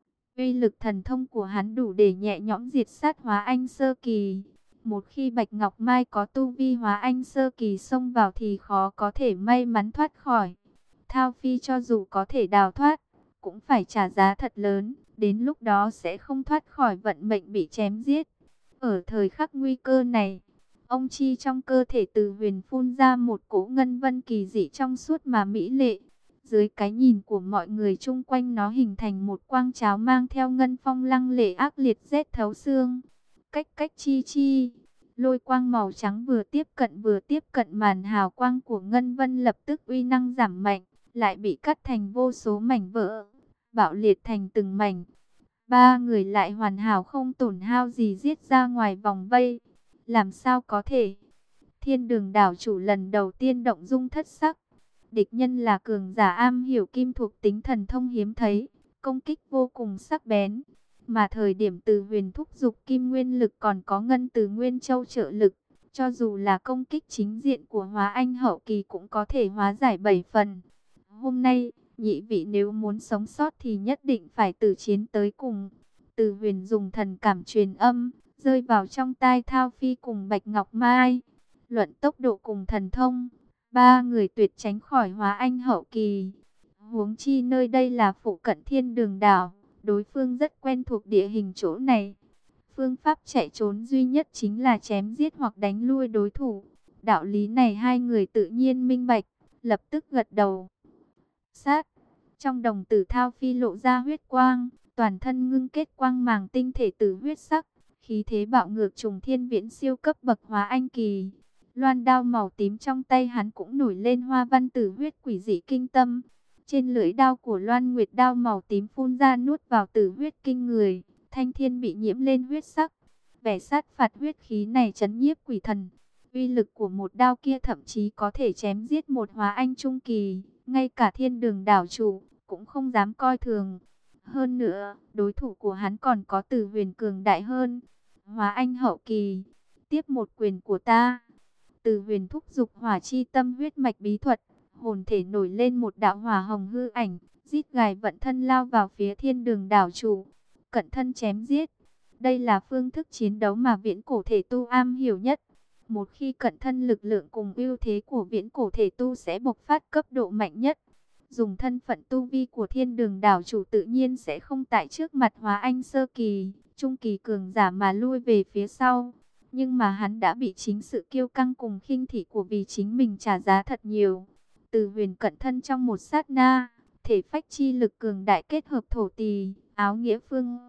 Uy lực thần thông của hắn đủ để nhẹ nhõm diệt sát Hóa Anh sơ kỳ. Một khi Bạch Ngọc Mai có tu vi Hóa Anh sơ kỳ xông vào thì khó có thể may mắn thoát khỏi. Thao Phi cho dù có thể đào thoát, cũng phải trả giá thật lớn, đến lúc đó sẽ không thoát khỏi vận mệnh bị chém giết. Ở thời khắc nguy cơ này, ông chi trong cơ thể Từ Huyền phun ra một cỗ ngân vân kỳ dị trong suốt mà mỹ lệ. Dưới cái nhìn của mọi người chung quanh nó hình thành một quang cháo mang theo ngân phong lăng lệ ác liệt rét thấu xương. Cách cách chi chi, lôi quang màu trắng vừa tiếp cận vừa tiếp cận màn hào quang của ngân vân lập tức uy năng giảm mạnh, lại bị cắt thành vô số mảnh vỡ, bạo liệt thành từng mảnh. Ba người lại hoàn hảo không tổn hao gì giết ra ngoài vòng vây. Làm sao có thể? Thiên Đường đảo chủ lần đầu tiên động dung thất sắc. Địch nhân là cường giả am hiểu kim thuộc tính thần thông hiếm thấy, công kích vô cùng sắc bén. Mà thời điểm Từ Huyền thúc giục kim nguyên lực còn có ngân từ Nguyên Châu trợ lực, cho dù là công kích chính diện của Hóa Anh hậu kỳ cũng có thể hóa giải bảy phần. Hôm nay, nhị vị nếu muốn sống sót thì nhất định phải tử chiến tới cùng. Từ Huyền dùng thần cảm truyền âm, rơi vào trong tai Thao Phi cùng Bạch Ngọc Mai. Luận tốc độ cùng thần thông, ba người tuyệt tránh khỏi Hóa Anh hậu kỳ. Huống chi nơi đây là phụ cận Thiên Đường đảo, đối phương rất quen thuộc địa hình chỗ này. Phương pháp chạy trốn duy nhất chính là chém giết hoặc đánh lui đối thủ. Đạo lý này hai người tự nhiên minh bạch, lập tức gật đầu. Sát, trong đồng tử Thao Phi lộ ra huyết quang, toàn thân ngưng kết quang màng tinh thể tử huyết sắc, khí thế bạo ngược trùng thiên viễn siêu cấp bậc Hóa Anh kỳ. Loan đao màu tím trong tay hắn cũng nổi lên hoa văn tử huyết quỷ dị kinh tâm. Trên lưỡi đao của Loan Nguyệt đao màu tím phun ra nuốt vào tử huyết kinh người, thanh thiên bị nhiễm lên huyết sắc. Vẻ sát phạt huyết khí này chấn nhiếp quỷ thần. Uy lực của một đao kia thậm chí có thể chém giết một Hóa Anh trung kỳ, ngay cả Thiên Đường đảo chủ cũng không dám coi thường. Hơn nữa, đối thủ của hắn còn có Từ Huyền cường đại hơn, Hóa Anh hậu kỳ. Tiếp một quyền của ta. Từ Huyền thúc giục hỏa chi tâm huyết mạch bí thuật, hồn thể nổi lên một đạo hỏa hồng hư ảnh, rít gài vận thân lao vào phía Thiên Đường đảo chủ, cận thân chém giết. Đây là phương thức chiến đấu mà viễn cổ thể tu am hiểu nhất. Một khi cận thân lực lượng cùng ưu thế của viễn cổ thể tu sẽ bộc phát cấp độ mạnh nhất. Dùng thân phận tu vi của Thiên Đường đảo chủ tự nhiên sẽ không tại trước mặt Hóa Anh sơ kỳ, trung kỳ cường giả mà lui về phía sau. Nhưng mà hắn đã bị chính sự kiêu căng cùng khinh thị của vì chính mình trả giá thật nhiều. Từ Huyền cận thân trong một sát na, thể phách chi lực cường đại kết hợp thổ tỳ, áo nghĩa phương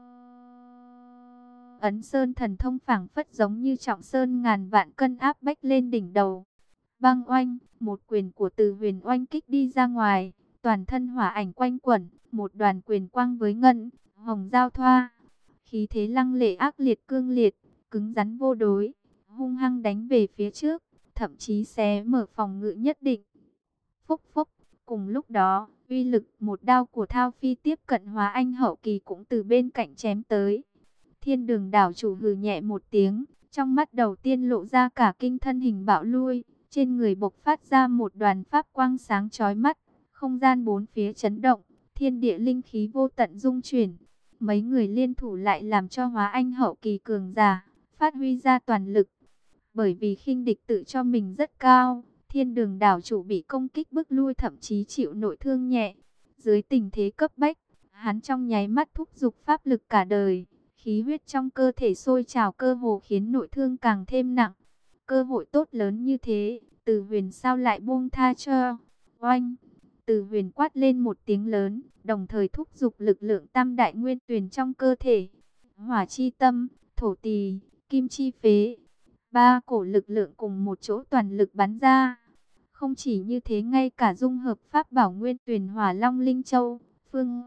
Ấn Sơn thần thông phảng phất giống như trọng sơn ngàn vạn cân áp bách lên đỉnh đầu. Băng oanh, một quyền của Từ Huyền oanh kích đi ra ngoài, toàn thân hỏa ảnh quanh quẩn, một đoàn quyền quang với ngân, hồng giao thoa. Khí thế lăng lệ ác liệt cương liệt, cứng rắn vô đối, hung hăng đánh về phía trước, thậm chí xé mở phòng ngự nhất định. Phúc phúc, cùng lúc đó, uy lực một đao của Thao Phi tiếp cận Hóa Anh hậu kỳ cũng từ bên cạnh chém tới. Thiên Đường đảo chủ hừ nhẹ một tiếng, trong mắt đầu tiên lộ ra cả kinh, thân hình bạo lui, trên người bộc phát ra một đoàn pháp quang sáng chói mắt, không gian bốn phía chấn động, thiên địa linh khí vô tận dung chuyển. Mấy người liên thủ lại làm cho Hóa Anh hậu kỳ cường giả phát huy ra toàn lực. Bởi vì khinh địch tự cho mình rất cao, Thiên Đường đảo chủ bị công kích bức lui, thậm chí chịu nội thương nhẹ. Dưới tình thế cấp bách, hắn trong nháy mắt thúc giục pháp lực cả đời, khí huyết trong cơ thể sôi trào cơ hồ khiến nội thương càng thêm nặng. Cơ hội tốt lớn như thế, Từ Huyền sao lại buông tha cho? Oanh! Từ Huyền quát lên một tiếng lớn, đồng thời thúc giục lực lượng tam đại nguyên tuyền trong cơ thể. Hỏa chi tâm, thổ tỳ, kim chi phế. Ba cổ lực lượng cùng một chỗ toàn lực bắn ra. Không chỉ như thế, ngay cả dung hợp pháp bảo nguyên tuyền Hỏa Long Linh Châu, Phương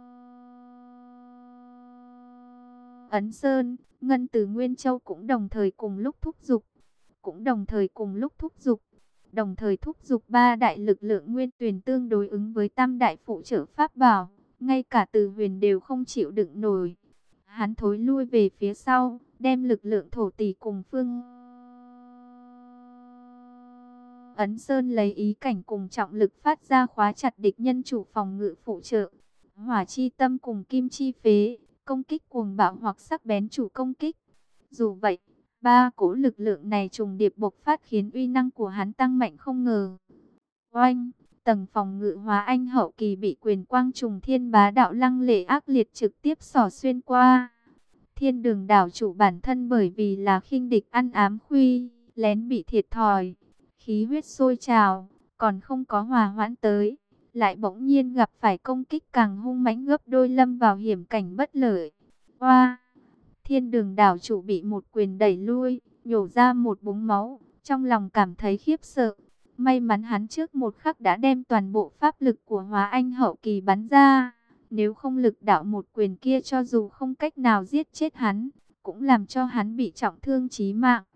Ấn Sơn, Ngân từ Nguyên Châu cũng đồng thời cùng lúc thúc giục. Cũng đồng thời cùng lúc thúc giục. Đồng thời thúc giục ba đại lực lượng nguyên tuyền tương đối ứng với tam đại phụ trợ pháp bảo. Ngay cả Từ Huyền đều không chịu đựng nổi. Hắn thối lui về phía sau, đem lực lượng thổ tỷ cùng Phương Ấn Sơn lấy ý cảnh cùng trọng lực phát ra khóa chặt địch nhân chủ phòng ngự phụ trợ. Hỏa chi tâm cùng kim chi phế, công kích cuồng bạo hoặc sắc bén chủ công kích. Dù vậy, ba cỗ lực lượng này trùng điệp bộc phát khiến uy năng của hắn tăng mạnh không ngờ. Oanh, tầng phòng ngự Hóa Anh hậu kỳ bị quyền quang trùng thiên bá đạo lăng lệ ác liệt trực tiếp xỏ xuyên qua. Thiên Đường đảo chủ bản thân bởi vì là khinh địch ăn ám khuy, lén bị thiệt thòi, khí huyết sôi trào, còn không có hòa hoãn tới, lại bỗng nhiên gặp phải công kích càng hung mãnh gấp đôi, lâm vào hiểm cảnh bất lợi. Oa! Thiên Đường đảo chủ bị một quyền đẩy lui, nhổ ra một búng máu, trong lòng cảm thấy khiếp sợ. May mắn hắn trước một khắc đã đem toàn bộ pháp lực của Hóa Anh hậu kỳ bắn ra. Nếu không, lực đạo một quyền kia cho dù không cách nào giết chết hắn, cũng làm cho hắn bị trọng thương chí mạng.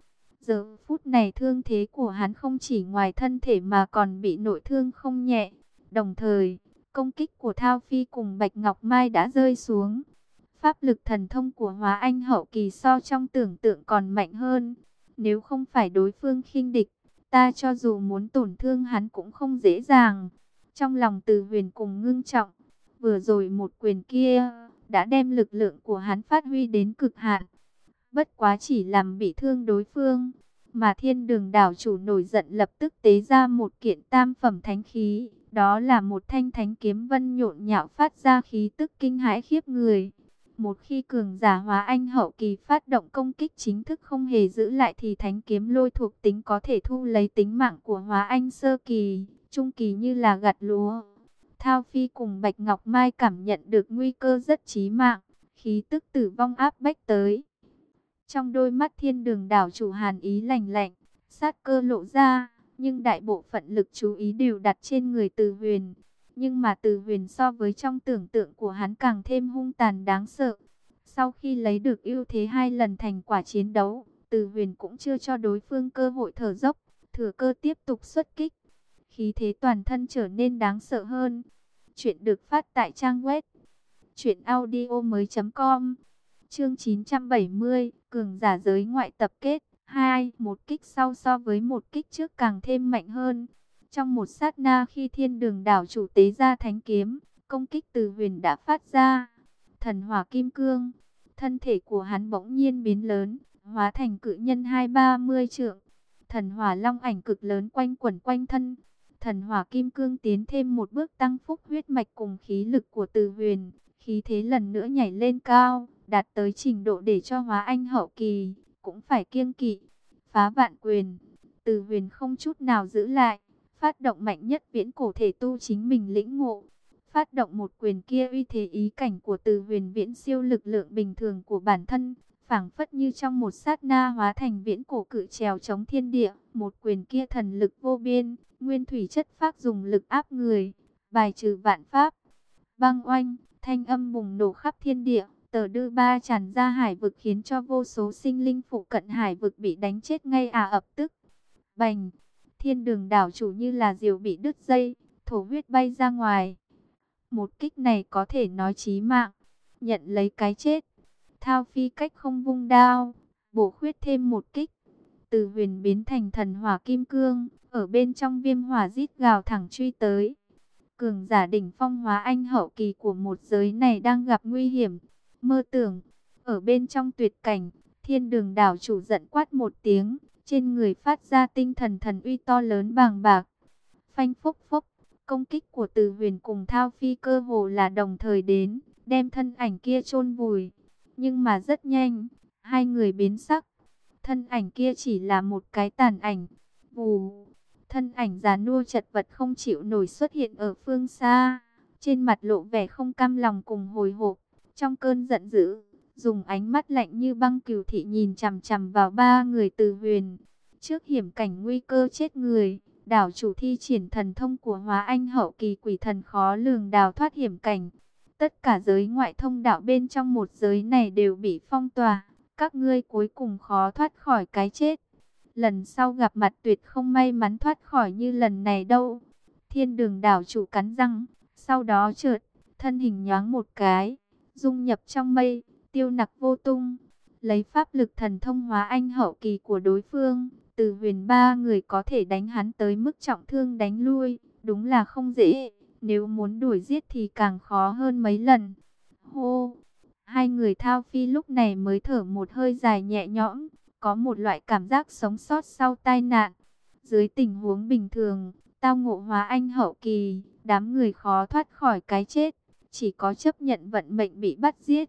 Giờ phút này thương thế của hắn không chỉ ngoài thân thể mà còn bị nội thương không nhẹ. Đồng thời, công kích của Thao Phi cùng Bạch Ngọc Mai đã rơi xuống. Pháp lực thần thông của Hóa Anh hậu kỳ so trong tưởng tượng còn mạnh hơn. Nếu không phải đối phương khinh địch, ta cho dù muốn tổn thương hắn cũng không dễ dàng. Trong lòng Từ Huyền cùng ngưng trọng, vừa rồi một quyền kia đã đem lực lượng của hắn phát huy đến cực hạn. Bất quá chỉ làm bị thương đối phương, mà Thiên Đường đảo chủ nổi giận lập tức tế ra một kiện tam phẩm thánh khí. Đó là một thanh thánh kiếm vân nhộn nhạo phát ra khí tức kinh hãi khiếp người. Một khi cường giả Hóa Anh hậu kỳ phát động công kích chính thức không hề giữ lại thì thánh kiếm lôi thuộc tính có thể thu lấy tính mạng của Hóa Anh sơ kỳ, trung kỳ như là gặt lúa. Thao Phi cùng Bạch Ngọc Mai cảm nhận được nguy cơ rất chí mạng, khí tức tử vong áp bách tới. Trong đôi mắt Thiên Đường đảo chủ hàn ý lạnh lạnh, sát cơ lộ ra, nhưng đại bộ phận lực chú ý đều đặt trên người Từ Huyền. Nhưng mà Từ Huyền so với trong tưởng tượng của hắn càng thêm hung tàn đáng sợ. Sau khi lấy được ưu thế hai lần thành quả chiến đấu, Từ Huyền cũng chưa cho đối phương cơ hội thở dốc, thừa cơ tiếp tục xuất kích. Khí thế toàn thân trở nên đáng sợ hơn. Chuyện được phát tại trang web truyện audio mới chấm com. Chương chín trăm bảy mươi, cường giả giới ngoại tập kết hai, một kích sau so với một kích trước càng thêm mạnh hơn. Trong một sát na khi Thiên Đường đảo chủ tế ra thánh kiếm, công kích Từ Huyền đã phát ra. Thần hỏa kim cương, thân thể của hắn bỗng nhiên biến lớn, hóa thành cự nhân hai ba mươi trượng. Thần hỏa long ảnh cực lớn quanh quẩn quanh thân. Thần hỏa kim cương tiến thêm một bước tăng phúc huyết mạch cùng khí lực của Từ Huyền, khí thế lần nữa nhảy lên cao, đạt tới trình độ để cho Hóa Anh hậu kỳ cũng phải kiêng kỵ. Phá vạn quyền, Từ Huyền không chút nào giữ lại, phát động mạnh nhất viễn cổ thể tu chính mình lĩnh ngộ. Phát động một quyền kia uy thế ý cảnh của Từ Huyền viễn siêu lực lượng bình thường của bản thân, phảng phất như trong một sát na hóa thành viễn cổ cự trèo chống thiên địa. Một quyền kia thần lực vô biên, nguyên thủy chất phác dùng lực áp người, bài trừ vạn pháp. Băng oanh, thanh âm bùng nổ khắp thiên địa, tờ đư ba tràn ra hải vực khiến cho vô số sinh linh phụ cận hải vực bị đánh chết ngay à ập tức. Bành, Thiên Đường đảo chủ như là diều bị đứt dây, thổ huyết bay ra ngoài. Một kích này có thể nói chí mạng, nhận lấy cái chết. Thao Phi cách không vung đao, bổ khuyết thêm một kích. Từ Huyền biến thành thần hỏa kim cương, ở bên trong viêm hỏa rít gào thẳng truy tới. Cường giả đỉnh phong Hóa Anh hậu kỳ của một giới này đang gặp nguy hiểm. Mơ tưởng, ở bên trong tuyệt cảnh, Thiên Đường đảo chủ giận quát một tiếng, trên người phát ra tinh thần thần uy to lớn bàng bạc. Phanh phốc phốc, công kích của Từ Huyền cùng Thao Phi cơ hồ là đồng thời đến, đem thân ảnh kia chôn vùi. Nhưng mà rất nhanh, hai người biến sắc. Thân ảnh kia chỉ là một cái tàn ảnh. Vù, thân ảnh già nua chật vật không chịu nổi xuất hiện ở phương xa. Trên mặt lộ vẻ không cam lòng cùng hồi hộp. Trong cơn giận dữ, dùng ánh mắt lạnh như băng cừu thị nhìn chằm chằm vào ba người Từ Huyền. Trước hiểm cảnh nguy cơ chết người, đảo chủ thi triển thần thông của Hóa Anh hậu kỳ quỷ thần khó lường đào thoát hiểm cảnh. Tất cả giới ngoại thông đạo bên trong một giới này đều bị phong tỏa. Các ngươi cuối cùng khó thoát khỏi cái chết. Lần sau gặp mặt tuyệt không may mắn thoát khỏi như lần này đâu. Thiên Đường đảo chủ cắn răng, sau đó chợt thân hình nhoáng một cái, dung nhập trong mây, tiêu nặc vô tung. Lấy pháp lực thần thông Hóa Anh hậu kỳ của đối phương, Từ Huyền ba người có thể đánh hắn tới mức trọng thương đánh lui, đúng là không dễ. Nếu muốn đuổi giết thì càng khó hơn mấy lần. Hô! Hai người Thao Phi lúc này mới thở một hơi dài nhẹ nhõm, có một loại cảm giác sống sót sau tai nạn. Dưới tình huống bình thường, tao ngộ Hóa Anh hậu kỳ, đám người khó thoát khỏi cái chết, chỉ có chấp nhận vận mệnh bị bắt giết.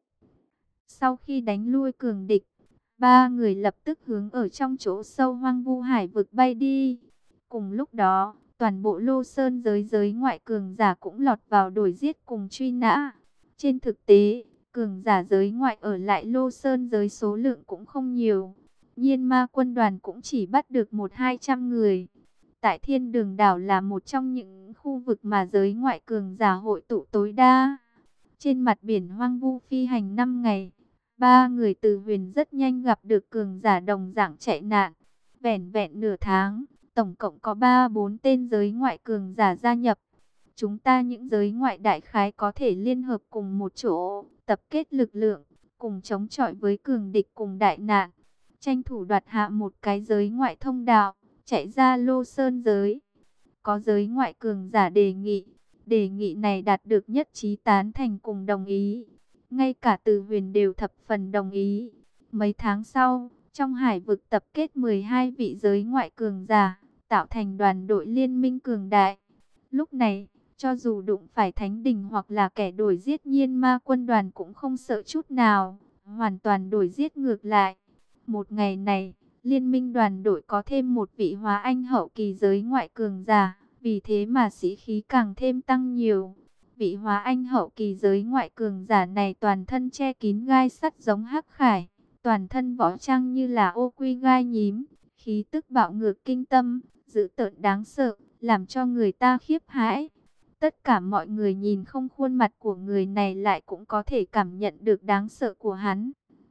Sau khi đánh lui cường địch, ba người lập tức hướng ở trong chỗ sâu hoang vu hải vực bay đi. Cùng lúc đó, toàn bộ Lô Sơn giới giới ngoại cường giả cũng lọt vào đuổi giết cùng truy nã. Trên thực tế, cường giả giới ngoại ở lại Lô Sơn giới số lượng cũng không nhiều. Nhiên ma quân đoàn cũng chỉ bắt được một hai trăm người. Tại Thiên Đường đảo là một trong những khu vực mà giới ngoại cường giả hội tụ tối đa. Trên mặt biển hoang vu phi hành năm ngày, ba người Từ Huyền rất nhanh gặp được cường giả đồng dạng chạy nạn. Vẻn vẹn nửa tháng, tổng cộng có ba bốn tên giới ngoại cường giả gia nhập. Chúng ta những giới ngoại đại khái có thể liên hợp cùng một chỗ, tập kết lực lượng, cùng chống chọi với cường địch cùng đại nạn. Tranh thủ đoạt hạ một cái giới ngoại thông đạo, chạy ra Lô Sơn giới. Có giới ngoại cường giả đề nghị, đề nghị này đạt được nhất trí tán thành cùng đồng ý. Ngay cả Từ Huyền đều thập phần đồng ý. Mấy tháng sau, trong hải vực tập kết mười hai vị giới ngoại cường giả, tạo thành đoàn đội liên minh cường đại. Lúc này, cho dù đụng phải thánh đình hoặc là kẻ đuổi giết Nhiên Ma quân đoàn cũng không sợ chút nào, hoàn toàn đuổi giết ngược lại. Một ngày này, liên minh đoàn đội có thêm một vị hóa anh hậu kỳ giới ngoại cường giả, vì thế mà sĩ khí càng thêm tăng nhiều. Vị hóa anh hậu kỳ giới ngoại cường giả này toàn thân che kín gai sắt giống hắc khải, toàn thân võ trang như là ô quy gai nhím, khí tức bạo ngược kinh tâm, dữ tợn đáng sợ, làm cho người ta khiếp hãi. Tất cả mọi người nhìn không khuôn mặt của người này lại cũng có thể cảm nhận được đáng sợ của hắn.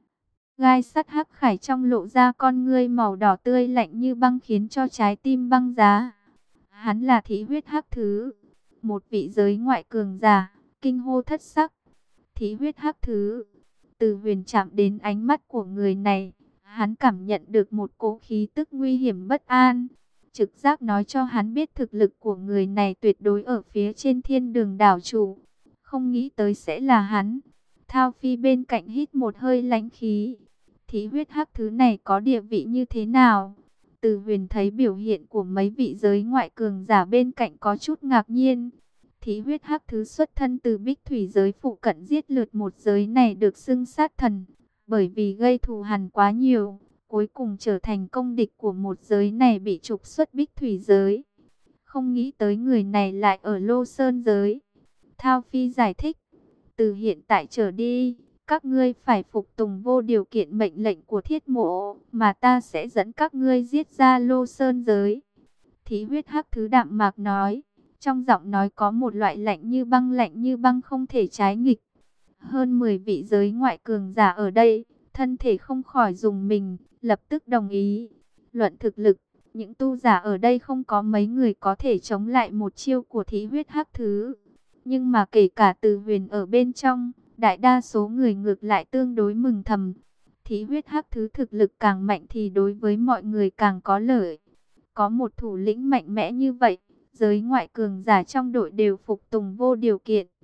Gai sắt hắc khải trong lộ ra con ngươi màu đỏ tươi lạnh như băng khiến cho trái tim băng giá. Hắn là Thị Huyết Hắc Thứ, một vị giới ngoại cường giả, kinh hô thất sắc. Thị Huyết Hắc Thứ. Từ Huyền chạm đến ánh mắt của người này, hắn cảm nhận được một cỗ khí tức nguy hiểm bất an. Trực giác nói cho hắn biết thực lực của người này tuyệt đối ở phía trên Thiên Đường đảo chủ. Không nghĩ tới sẽ là hắn. Thao Phi bên cạnh hít một hơi lãnh khí. Thị Huyết Hắc Thứ này có địa vị như thế nào? Từ Huyền thấy biểu hiện của mấy vị giới ngoại cường giả bên cạnh có chút ngạc nhiên. Thị Huyết Hắc Thứ xuất thân từ Bích Thủy giới phụ cận, giết lượt một giới này được xưng sát thần, bởi vì gây thù hằn quá nhiều, cuối cùng trở thành công địch của một giới này, bị trục xuất Bích Thủy giới. Không nghĩ tới người này lại ở Lô Sơn giới. Thao Phi giải thích, từ hiện tại trở đi, các ngươi phải phục tùng vô điều kiện mệnh lệnh của Thiết Mộ, mà ta sẽ dẫn các ngươi giết ra Lô Sơn giới. Thị Huyết Hắc Thứ đạm mạc nói, trong giọng nói có một loại lạnh như băng, lạnh như băng không thể trái nghịch. Hơn mười vị giới ngoại cường giả ở đây, thân thể không khỏi dùng mình, lập tức đồng ý. Luận thực lực, những tu giả ở đây không có mấy người có thể chống lại một chiêu của Thị Huyết Hắc Thứ. Nhưng mà kể cả Từ Huyền ở bên trong, đại đa số người ngược lại tương đối mừng thầm. Thị Huyết Hắc Thứ thực lực càng mạnh thì đối với mọi người càng có lợi. Có một thủ lĩnh mạnh mẽ như vậy, giới ngoại cường giả trong đội đều phục tùng vô điều kiện.